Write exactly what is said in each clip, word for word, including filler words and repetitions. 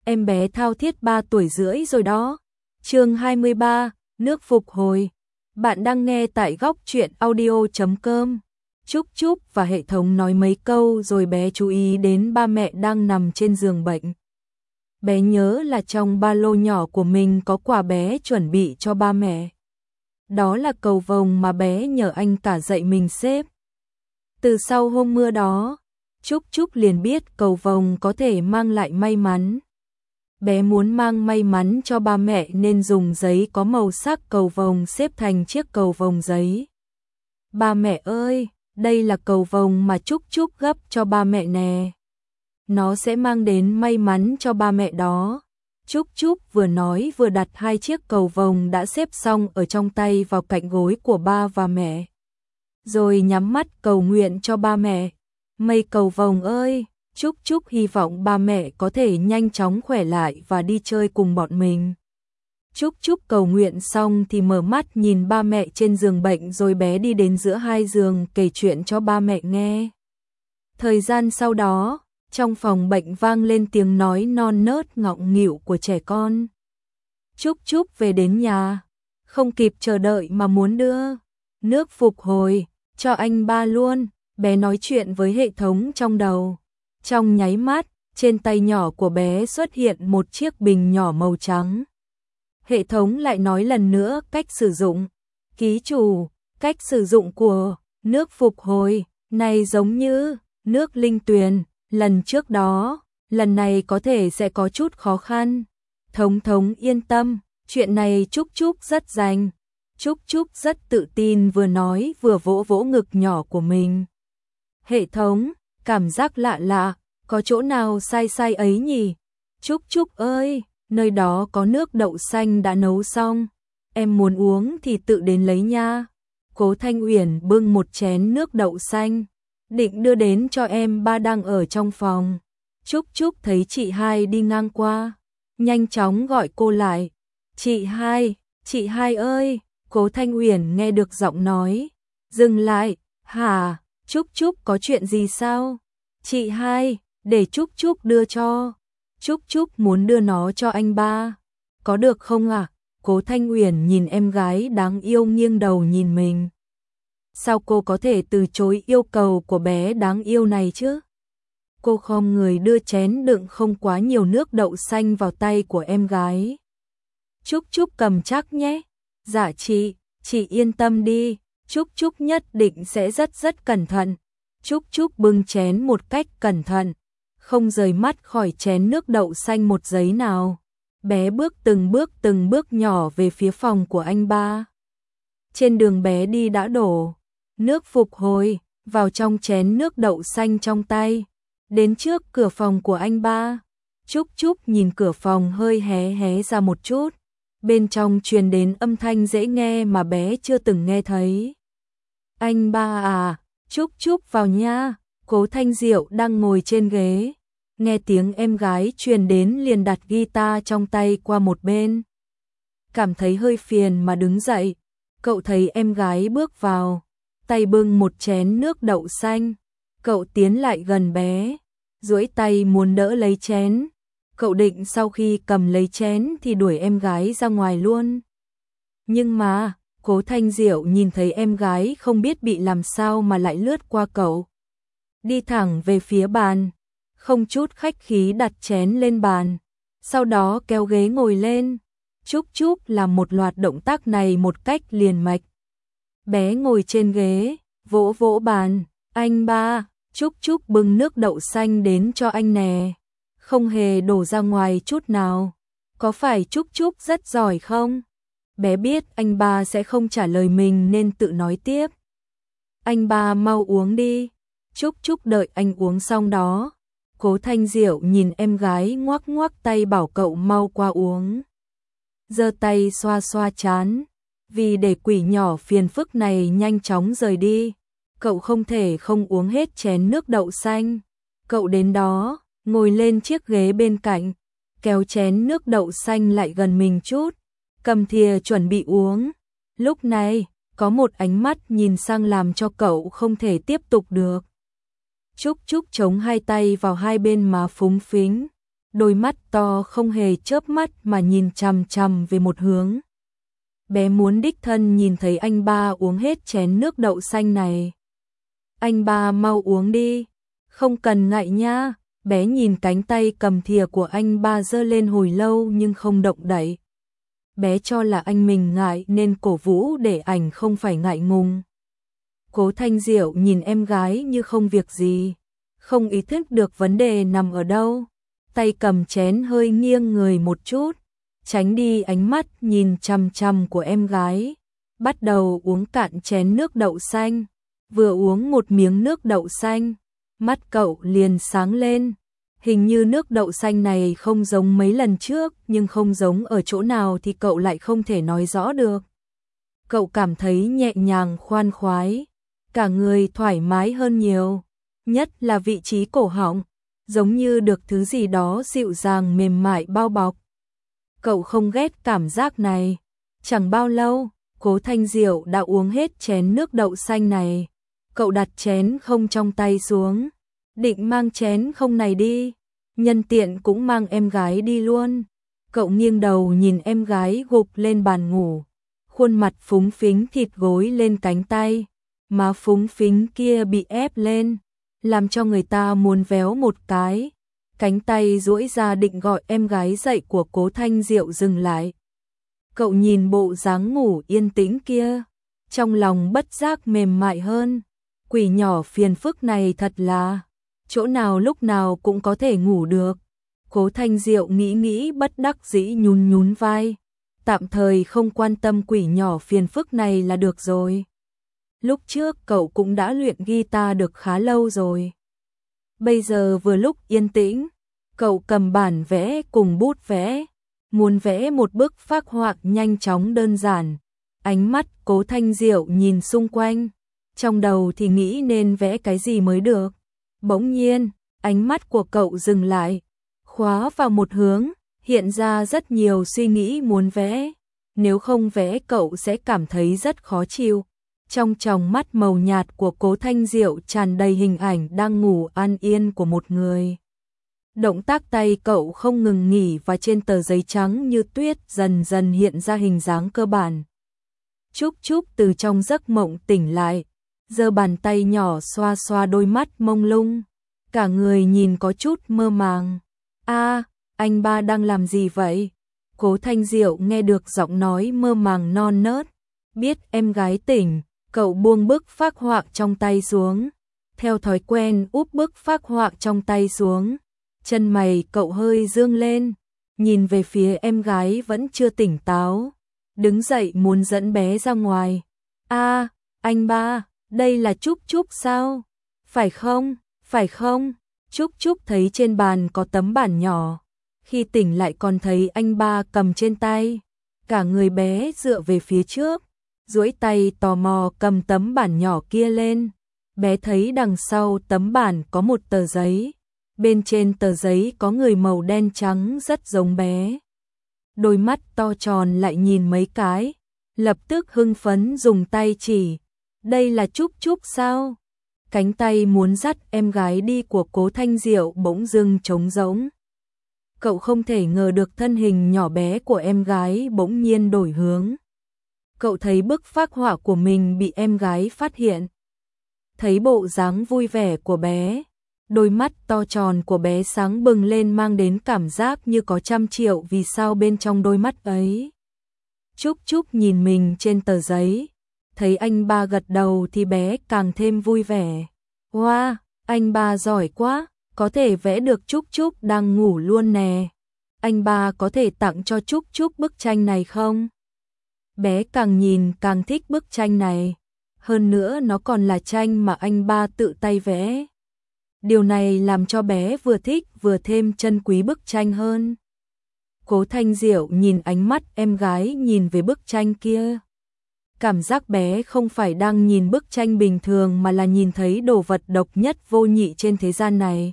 em bé thao thiết ba tuổi rưỡi rồi đó. Chương hai mươi ba, nước phục hồi. Bạn đang nghe tại góc truyện audio chấm com. Chúc Chúc và hệ thống nói mấy câu rồi bé chú ý đến ba mẹ đang nằm trên giường bệnh. Bé nhớ là trong ba lô nhỏ của mình có quà bé chuẩn bị cho ba mẹ. Đó là cầu vồng mà bé nhờ anh cả dạy mình xếp. Từ sau hôm mưa đó, Chúc Chúc liền biết cầu vồng có thể mang lại may mắn. Bé muốn mang may mắn cho ba mẹ nên dùng giấy có màu sắc cầu vồng xếp thành chiếc cầu vồng giấy. Ba mẹ ơi, đây là cầu vồng mà Chúc Chúc gấp cho ba mẹ nè. Nó sẽ mang đến may mắn cho ba mẹ đó. Chúc Chúc vừa nói vừa đặt hai chiếc cầu vồng đã xếp xong ở trong tay vào cạnh gối của ba và mẹ. Rồi nhắm mắt cầu nguyện cho ba mẹ. Mây cầu vồng ơi, Chúc Chúc hy vọng ba mẹ có thể nhanh chóng khỏe lại và đi chơi cùng bọn mình. Chúc Chúc cầu nguyện xong thì mở mắt nhìn ba mẹ trên giường bệnh rồi bé đi đến giữa hai giường kể chuyện cho ba mẹ nghe. Thời gian sau đó, trong phòng bệnh vang lên tiếng nói non nớt ngọng nghịu của trẻ con. Chúc Chúc về đến nhà, không kịp chờ đợi mà muốn đưa nước phục hồi cho anh ba luôn. Bé nói chuyện với hệ thống trong đầu. Trong nháy mắt, trên tay nhỏ của bé xuất hiện một chiếc bình nhỏ màu trắng. Hệ thống lại nói lần nữa cách sử dụng. Ký chủ, cách sử dụng của nước phục hồi này giống như nước linh tuyền lần trước đó, lần này có thể sẽ có chút khó khăn. Thống thống yên tâm, chuyện này Chúc Chúc rất rành. Chúc Chúc rất tự tin vừa nói vừa vỗ vỗ ngực nhỏ của mình. Hệ thống, cảm giác lạ lạ, có chỗ nào sai sai ấy nhỉ? Chúc Chúc ơi, nơi đó có nước đậu xanh đã nấu xong, em muốn uống thì tự đến lấy nha. Cố Thanh Uyển bưng một chén nước đậu xanh, định đưa đến cho em ba đang ở trong phòng. Chúc Chúc thấy chị hai đi ngang qua, nhanh chóng gọi cô lại. Chị hai, chị hai ơi, Cố Thanh Uyển nghe được giọng nói, dừng lại, hả? Chúc Chúc có chuyện gì sao? Chị hai, để Chúc Chúc đưa cho. Chúc Chúc muốn đưa nó cho anh ba. Có được không ạ? À? Cố Thanh Uyển nhìn em gái đáng yêu nghiêng đầu nhìn mình. Sao cô có thể từ chối yêu cầu của bé đáng yêu này chứ? Cô khom người đưa chén đựng không quá nhiều nước đậu xanh vào tay của em gái. Chúc Chúc cầm chắc nhé. Dạ chị, chị yên tâm đi. Chúc Chúc nhất định sẽ rất rất cẩn thận. Chúc Chúc bưng chén một cách cẩn thận, không rời mắt khỏi chén nước đậu xanh một giấy nào. Bé bước từng bước từng bước nhỏ về phía phòng của anh ba. Trên đường bé đi đã đổ nước phục hồi vào trong chén nước đậu xanh trong tay. Đến trước cửa phòng của anh ba, Chúc Chúc nhìn cửa phòng hơi hé hé ra một chút. Bên trong truyền đến âm thanh dễ nghe mà bé chưa từng nghe thấy. Anh ba à, Chúc Chúc vào nha. Cố Thanh Diệu đang ngồi trên ghế, nghe tiếng em gái truyền đến liền đặt guitar trong tay qua một bên. Cảm thấy hơi phiền mà đứng dậy, cậu thấy em gái bước vào, tay bưng một chén nước đậu xanh. Cậu tiến lại gần bé, duỗi tay muốn đỡ lấy chén. Cậu định sau khi cầm lấy chén thì đuổi em gái ra ngoài luôn. Nhưng mà, Cố Thanh Diệu nhìn thấy em gái không biết bị làm sao mà lại lướt qua cậu. Đi thẳng về phía bàn, không chút khách khí đặt chén lên bàn, sau đó kéo ghế ngồi lên. Chúc Chúc làm một loạt động tác này một cách liền mạch. Bé ngồi trên ghế, vỗ vỗ bàn, anh ba, Chúc Chúc bưng nước đậu xanh đến cho anh nè. Không hề đổ ra ngoài chút nào. Có phải Chúc Chúc rất giỏi không? Bé biết anh ba sẽ không trả lời mình nên tự nói tiếp. Anh ba mau uống đi. Chúc Chúc đợi anh uống xong đó. Cố Thanh Diệu nhìn em gái ngoắc ngoắc tay bảo cậu mau qua uống. Giơ tay xoa xoa trán. Vì để quỷ nhỏ phiền phức này nhanh chóng rời đi, cậu không thể không uống hết chén nước đậu xanh. Cậu đến đó, ngồi lên chiếc ghế bên cạnh, kéo chén nước đậu xanh lại gần mình chút, cầm thìa chuẩn bị uống. Lúc này, có một ánh mắt nhìn sang làm cho cậu không thể tiếp tục được. Chúc Chúc chống hai tay vào hai bên má phúng phính, đôi mắt to không hề chớp mắt mà nhìn chằm chằm về một hướng. Bé muốn đích thân nhìn thấy anh ba uống hết chén nước đậu xanh này. Anh ba mau uống đi, không cần ngại nha. Bé nhìn cánh tay cầm thìa của anh ba giơ lên hồi lâu nhưng không động đậy. Bé cho là anh mình ngại nên cổ vũ để ảnh không phải ngại ngùng. Cố Thanh Diệu nhìn em gái như không việc gì, không ý thức được vấn đề nằm ở đâu. Tay cầm chén hơi nghiêng người một chút, tránh đi ánh mắt nhìn chằm chằm của em gái. Bắt đầu uống cạn chén nước đậu xanh. Vừa uống một miếng nước đậu xanh, mắt cậu liền sáng lên. Hình như nước đậu xanh này không giống mấy lần trước, nhưng không giống ở chỗ nào thì cậu lại không thể nói rõ được. Cậu cảm thấy nhẹ nhàng khoan khoái, cả người thoải mái hơn nhiều, nhất là vị trí cổ họng, giống như được thứ gì đó dịu dàng mềm mại bao bọc. Cậu không ghét cảm giác này. Chẳng bao lâu, Cố Thanh Diệu đã uống hết chén nước đậu xanh này. Cậu đặt chén không trong tay xuống, định mang chén không này đi, nhân tiện cũng mang em gái đi luôn. Cậu nghiêng đầu nhìn em gái gục lên bàn ngủ, khuôn mặt phúng phính thịt gối lên cánh tay, má phúng phính kia bị ép lên, làm cho người ta muốn véo một cái. Cánh tay duỗi ra định gọi em gái dậy của Cố Thanh Diệu dừng lại. Cậu nhìn bộ dáng ngủ yên tĩnh kia, trong lòng bất giác mềm mại hơn. Quỷ nhỏ phiền phức này thật là, chỗ nào lúc nào cũng có thể ngủ được. Cố Thanh Diệu nghĩ nghĩ bất đắc dĩ nhún nhún vai, tạm thời không quan tâm quỷ nhỏ phiền phức này là được rồi. Lúc trước cậu cũng đã luyện guitar được khá lâu rồi. Bây giờ vừa lúc yên tĩnh, cậu cầm bản vẽ cùng bút vẽ, muốn vẽ một bức phác họa nhanh chóng đơn giản. Ánh mắt Cố Thanh Diệu nhìn xung quanh, trong đầu thì nghĩ nên vẽ cái gì mới được. Bỗng nhiên, ánh mắt của cậu dừng lại, khóa vào một hướng, hiện ra rất nhiều suy nghĩ muốn vẽ. Nếu không vẽ cậu sẽ cảm thấy rất khó chịu. Trong tròng mắt màu nhạt của Cố Thanh Diệu tràn đầy hình ảnh đang ngủ an yên của một người. Động tác tay cậu không ngừng nghỉ và trên tờ giấy trắng như tuyết dần dần hiện ra hình dáng cơ bản. Trúc Trúc từ trong giấc mộng tỉnh lại, giơ bàn tay nhỏ xoa xoa đôi mắt mông lung, cả người nhìn có chút mơ màng. A, anh ba đang làm gì vậy? Cố Thanh Diệu nghe được giọng nói mơ màng non nớt, biết em gái tỉnh, cậu buông bức phác họa trong tay xuống, theo thói quen úp bức phác họa trong tay xuống. Chân mày cậu hơi dương lên, nhìn về phía em gái vẫn chưa tỉnh táo, đứng dậy muốn dẫn bé ra ngoài. A, anh ba, đây là Trúc Trúc sao? Phải không? Phải không? Trúc Trúc thấy trên bàn có tấm bản nhỏ, khi tỉnh lại còn thấy anh ba cầm trên tay, cả người bé dựa về phía trước, duỗi tay tò mò cầm tấm bản nhỏ kia lên. Bé thấy đằng sau tấm bản có một tờ giấy, bên trên tờ giấy có người màu đen trắng rất giống bé. Đôi mắt to tròn lại nhìn mấy cái, lập tức hưng phấn dùng tay chỉ, đây là Trúc Trúc sao? Cánh tay muốn dắt em gái đi của Cố Thanh Diệu bỗng dưng trống rỗng. Cậu không thể ngờ được thân hình nhỏ bé của em gái bỗng nhiên đổi hướng. Cậu thấy bức phác họa của mình bị em gái phát hiện. Thấy bộ dáng vui vẻ của bé, đôi mắt to tròn của bé sáng bừng lên mang đến cảm giác như có trăm triệu vì sao bên trong đôi mắt ấy. Trúc Trúc nhìn mình trên tờ giấy, thấy anh ba gật đầu thì bé càng thêm vui vẻ. Wow, anh ba giỏi quá, có thể vẽ được Trúc Trúc đang ngủ luôn nè. Anh ba có thể tặng cho Trúc Trúc bức tranh này không? Bé càng nhìn càng thích bức tranh này. Hơn nữa nó còn là tranh mà anh ba tự tay vẽ. Điều này làm cho bé vừa thích vừa thêm trân quý bức tranh hơn. Cố Thanh Diệu nhìn ánh mắt em gái nhìn về bức tranh kia. Cảm giác bé không phải đang nhìn bức tranh bình thường mà là nhìn thấy đồ vật độc nhất vô nhị trên thế gian này.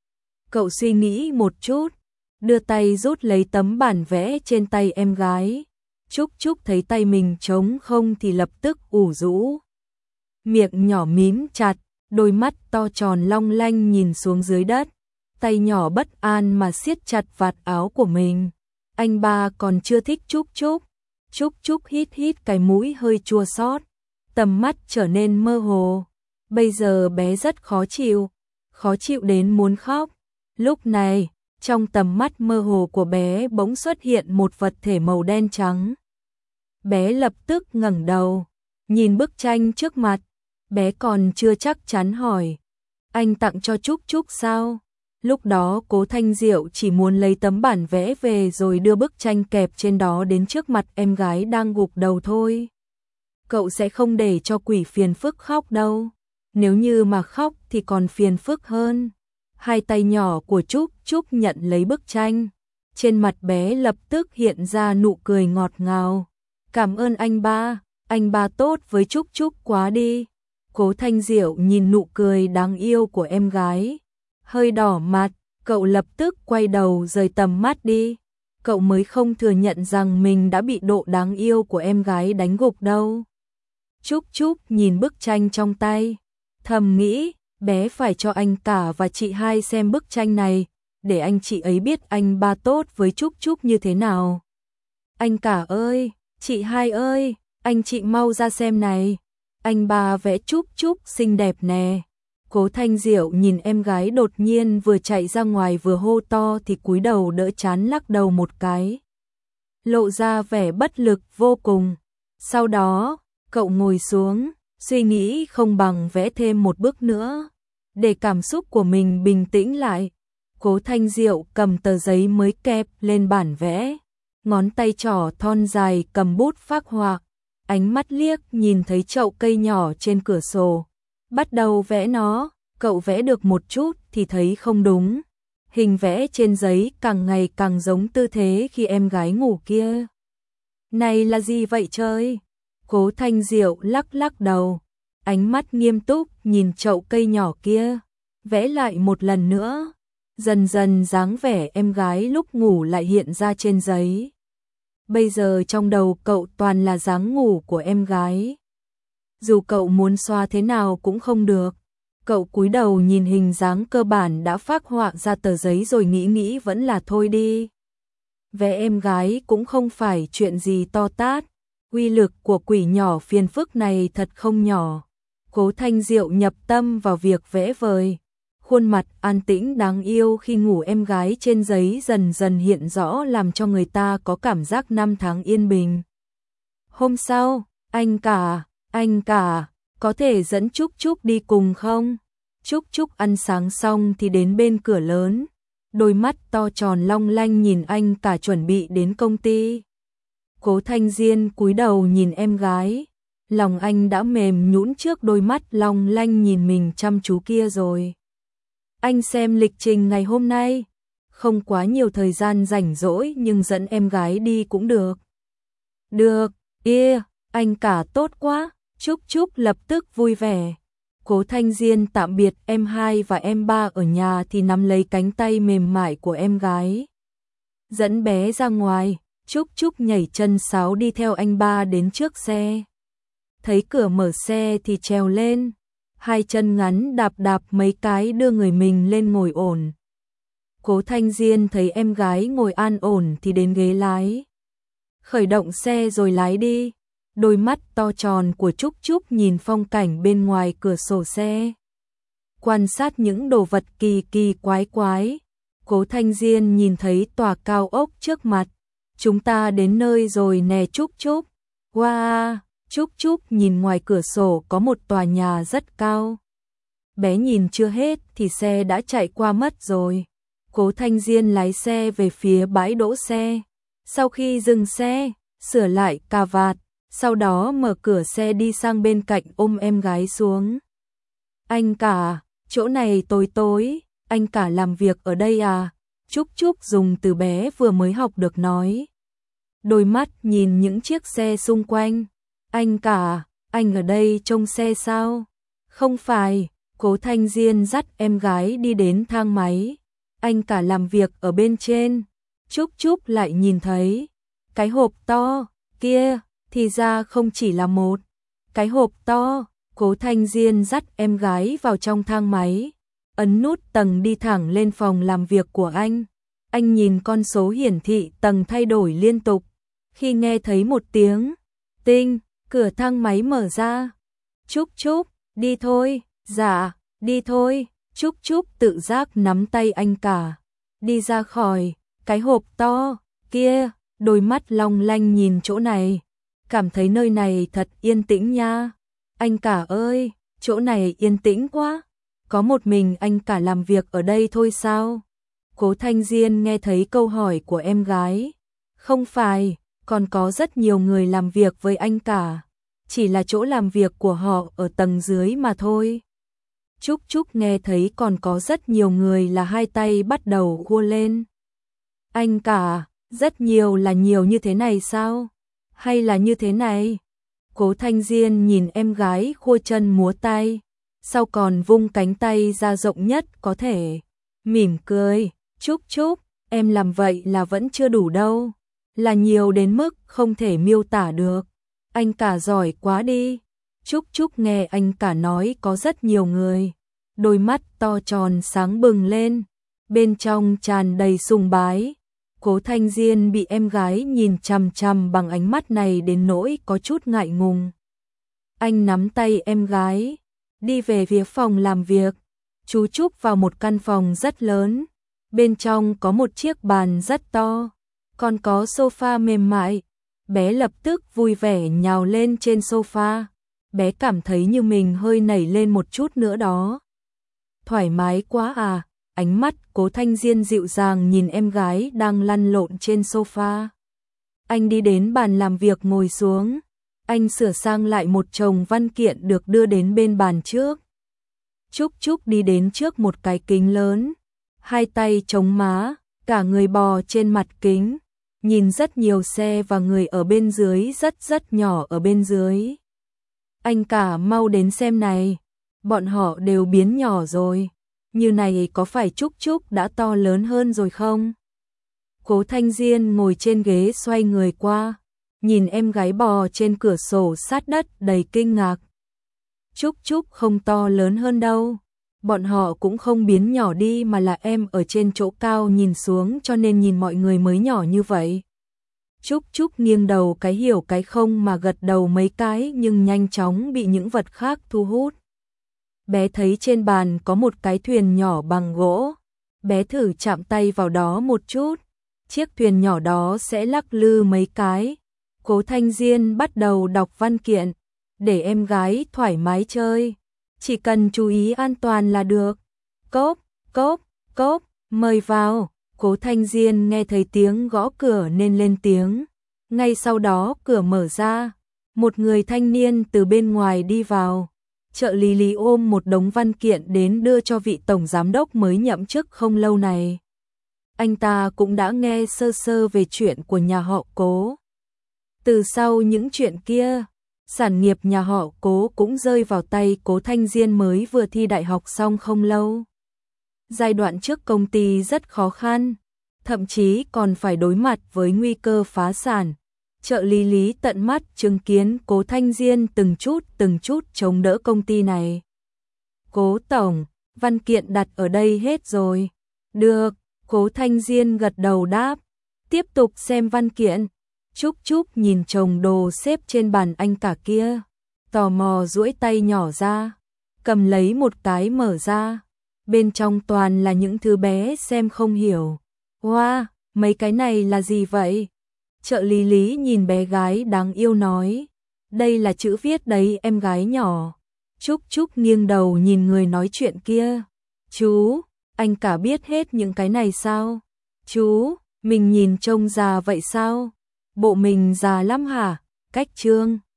Cậu suy nghĩ một chút, đưa tay rút lấy tấm bản vẽ trên tay em gái. Trúc Trúc thấy tay mình trống không thì lập tức ủ rũ. Miệng nhỏ mím chặt, đôi mắt to tròn long lanh nhìn xuống dưới đất. tay nhỏ bất an mà siết chặt vạt áo của mình. Anh ba còn chưa thích Trúc Trúc. Trúc Trúc hít hít cái mũi hơi chua xót, tầm mắt trở nên mơ hồ. Bây giờ bé rất khó chịu, khó chịu đến muốn khóc. Lúc này, trong tầm mắt mơ hồ của bé bỗng xuất hiện một vật thể màu đen trắng. Bé lập tức ngẩng đầu, nhìn bức tranh trước mặt. Bé còn chưa chắc chắn hỏi, anh tặng cho Trúc Trúc sao? Lúc đó Cố Thanh Diệu chỉ muốn lấy tấm bản vẽ về rồi đưa bức tranh kẹp trên đó đến trước mặt em gái đang gục đầu thôi. Cậu sẽ không để cho quỷ phiền phức khóc đâu. Nếu như mà khóc thì còn phiền phức hơn. Hai tay nhỏ của Trúc Trúc nhận lấy bức tranh. Trên mặt bé lập tức hiện ra nụ cười ngọt ngào. Cảm ơn anh ba, anh ba tốt với Trúc Trúc quá đi. Cố Thanh Diệu nhìn nụ cười đáng yêu của em gái, hơi đỏ mặt, cậu lập tức quay đầu rời tầm mắt đi. Cậu mới không thừa nhận rằng mình đã bị độ đáng yêu của em gái đánh gục đâu. Trúc Trúc nhìn bức tranh trong tay, thầm nghĩ, bé phải cho anh cả và chị hai xem bức tranh này, để anh chị ấy biết anh ba tốt với Trúc Trúc như thế nào. Anh cả ơi, chị hai ơi, anh chị mau ra xem này. Anh ba vẽ Trúc Trúc xinh đẹp nè. Cố Thanh Diệu nhìn em gái đột nhiên vừa chạy ra ngoài vừa hô to thì cúi đầu đỡ chán lắc đầu một cái, lộ ra vẻ bất lực vô cùng. Sau đó, cậu ngồi xuống, suy nghĩ không bằng vẽ thêm một bước nữa, để cảm xúc của mình bình tĩnh lại. Cố Thanh Diệu cầm tờ giấy mới kẹp lên bản vẽ, ngón tay trỏ thon dài cầm bút phác họa. Ánh mắt liếc nhìn thấy chậu cây nhỏ trên cửa sổ, bắt đầu vẽ nó. Cậu vẽ được một chút thì thấy không đúng. Hình vẽ trên giấy càng ngày càng giống tư thế khi em gái ngủ kia. Này là gì vậy trời? Cố Thanh Diệu lắc lắc đầu, ánh mắt nghiêm túc nhìn chậu cây nhỏ kia, vẽ lại một lần nữa. Dần dần dáng vẻ em gái lúc ngủ lại hiện ra trên giấy. Bây giờ trong đầu cậu toàn là dáng ngủ của em gái. Dù cậu muốn xoa thế nào cũng không được. Cậu cúi đầu nhìn hình dáng cơ bản đã phác họa ra tờ giấy rồi nghĩ nghĩ vẫn là thôi đi. Vẽ em gái cũng không phải chuyện gì to tát. Uy lực của quỷ nhỏ phiền phức này thật không nhỏ. Cố Thanh Diệu nhập tâm vào việc vẽ vời. Khuôn mặt an tĩnh đáng yêu khi ngủ em gái trên giấy dần dần hiện rõ, làm cho người ta có cảm giác năm tháng yên bình. Hôm sau, anh cả, anh cả, có thể dẫn Trúc Trúc đi cùng không? Trúc Trúc ăn sáng xong thì đến bên cửa lớn, đôi mắt to tròn long lanh nhìn anh cả chuẩn bị đến công ty. Cố Thanh Diên cúi đầu nhìn em gái, lòng anh đã mềm nhũn trước đôi mắt long lanh nhìn mình chăm chú kia rồi. Anh xem lịch trình ngày hôm nay, không quá nhiều thời gian rảnh rỗi nhưng dẫn em gái đi cũng được. Được, yeah, anh cả tốt quá. Trúc Trúc lập tức vui vẻ. Cố Thanh Diên tạm biệt em hai và em ba ở nhà thì nắm lấy cánh tay mềm mại của em gái, dẫn bé ra ngoài. Trúc Trúc nhảy chân sáo đi theo anh ba đến trước xe. Thấy cửa mở xe thì trèo lên, hai chân ngắn đạp đạp mấy cái đưa người mình lên ngồi ổn. Cố Thanh Diên thấy em gái ngồi an ổn thì đến ghế lái. Khởi động xe rồi lái đi. Đôi mắt to tròn của Trúc Trúc nhìn phong cảnh bên ngoài cửa sổ xe, quan sát những đồ vật kỳ kỳ quái quái. Cố Thanh Diên nhìn thấy tòa cao ốc trước mặt. Chúng ta đến nơi rồi nè Trúc Trúc. Wow, Trúc Trúc nhìn ngoài cửa sổ có một tòa nhà rất cao. Bé nhìn chưa hết thì xe đã chạy qua mất rồi. Cố Thanh Diên lái xe về phía bãi đỗ xe. Sau khi dừng xe, sửa lại cà vạt, sau đó mở cửa xe đi sang bên cạnh ôm em gái xuống. Anh cả, chỗ này tối tối, anh cả làm việc ở đây à? Trúc Trúc dùng từ bé vừa mới học được nói. Đôi mắt nhìn những chiếc xe xung quanh. Anh cả, anh ở đây trông xe sao? Không phải, Cố Thanh Diên dắt em gái đi đến thang máy. Anh cả làm việc ở bên trên. Trúc Trúc lại nhìn thấy cái hộp to kia, thì ra không chỉ là một cái hộp to. Cố Thanh Diên dắt em gái vào trong thang máy. ấn nút tầng đi thẳng lên phòng làm việc của anh. Anh nhìn con số hiển thị tầng thay đổi liên tục. Khi nghe thấy một tiếng tinh, cửa thang máy mở ra. Trúc Trúc, đi thôi. Dạ, đi thôi. Trúc Trúc tự giác nắm tay anh cả. Đi ra khỏi cái hộp to kia, đôi mắt long lanh nhìn chỗ này. Cảm thấy nơi này thật yên tĩnh nha. Anh cả ơi, chỗ này yên tĩnh quá. Có một mình anh cả làm việc ở đây thôi sao? Cố Thanh Diên nghe thấy câu hỏi của em gái. Không phải, còn có rất nhiều người làm việc với anh cả. Chỉ là chỗ làm việc của họ ở tầng dưới mà thôi. Trúc Trúc nghe thấy còn có rất nhiều người là hai tay bắt đầu khua lên. Anh cả, rất nhiều là nhiều như thế này sao? Hay là như thế này? Cố Thanh Diên nhìn em gái khua chân múa tay, sau còn vung cánh tay ra rộng nhất có thể. Mỉm cười, Trúc Trúc, em làm vậy là vẫn chưa đủ đâu. Là nhiều đến mức không thể miêu tả được. Anh cả giỏi quá đi. Trúc Trúc nghe anh cả nói có rất nhiều người. Đôi mắt to tròn sáng bừng lên, bên trong tràn đầy sùng bái. Cố Thanh Diên bị em gái nhìn chằm chằm bằng ánh mắt này đến nỗi có chút ngại ngùng. Anh nắm tay em gái, đi về phía phòng làm việc. Chú Trúc vào một căn phòng rất lớn. Bên trong có một chiếc bàn rất to, còn có sofa mềm mại. Bé lập tức vui vẻ nhào lên trên sofa. Bé cảm thấy như mình hơi nảy lên một chút nữa đó. Thoải mái quá à. Ánh mắt Cố Thanh Diên dịu dàng nhìn em gái đang lăn lộn trên sofa. Anh đi đến bàn làm việc ngồi xuống. Anh sửa sang lại một chồng văn kiện được đưa đến bên bàn trước. Trúc Trúc đi đến trước một cái kính lớn, hai tay chống má, cả người bò trên mặt kính, nhìn rất nhiều xe và người ở bên dưới rất rất nhỏ ở bên dưới. Anh cả mau đến xem này, bọn họ đều biến nhỏ rồi. Như này có phải Trúc Trúc đã to lớn hơn rồi không? Cố Thanh Diên ngồi trên ghế xoay người qua, nhìn em gái bò trên cửa sổ sát đất đầy kinh ngạc. Trúc Trúc không to lớn hơn đâu. Bọn họ cũng không biến nhỏ đi mà là em ở trên chỗ cao nhìn xuống cho nên nhìn mọi người mới nhỏ như vậy. Trúc Trúc nghiêng đầu cái hiểu cái không mà gật đầu mấy cái nhưng nhanh chóng bị những vật khác thu hút. Bé thấy trên bàn có một cái thuyền nhỏ bằng gỗ. Bé thử chạm tay vào đó một chút. Chiếc thuyền nhỏ đó sẽ lắc lư mấy cái. Cố Thanh Diên bắt đầu đọc văn kiện. Để em gái thoải mái chơi. Chỉ cần chú ý an toàn là được. Cốp, cốp, cốp, mời vào. Cố Thanh Diên nghe thấy tiếng gõ cửa nên lên tiếng. Ngay sau đó cửa mở ra. Một người thanh niên từ bên ngoài đi vào. Trợ lý Lý ôm một đống văn kiện đến đưa cho vị tổng giám đốc mới nhậm chức không lâu này. Anh ta cũng đã nghe sơ sơ về chuyện của nhà họ Cố. Từ sau những chuyện kia, sản nghiệp nhà họ Cố cũng rơi vào tay Cố Thanh Diên mới vừa thi đại học xong không lâu. Giai đoạn trước công ty rất khó khăn, thậm chí còn phải đối mặt với nguy cơ phá sản. Trợ lý Lý tận mắt chứng kiến Cố Thanh Diên từng chút từng chút chống đỡ công ty này. Cố tổng, văn kiện đặt ở đây hết rồi. Được, Cố Thanh Diên gật đầu đáp. Tiếp tục xem văn kiện. Trúc Trúc nhìn chồng đồ xếp trên bàn anh cả kia. Tò mò duỗi tay nhỏ ra. Cầm lấy một cái mở ra. Bên trong toàn là những thứ bé xem không hiểu. Wow, mấy cái này là gì vậy? Trợ lý Lý nhìn bé gái đáng yêu nói. Đây là chữ viết đấy em gái nhỏ. Trúc Trúc nghiêng đầu nhìn người nói chuyện kia. Chú, anh cả biết hết những cái này sao? Chú, mình nhìn trông già vậy sao? Bộ mình già lắm hả? Cách trương.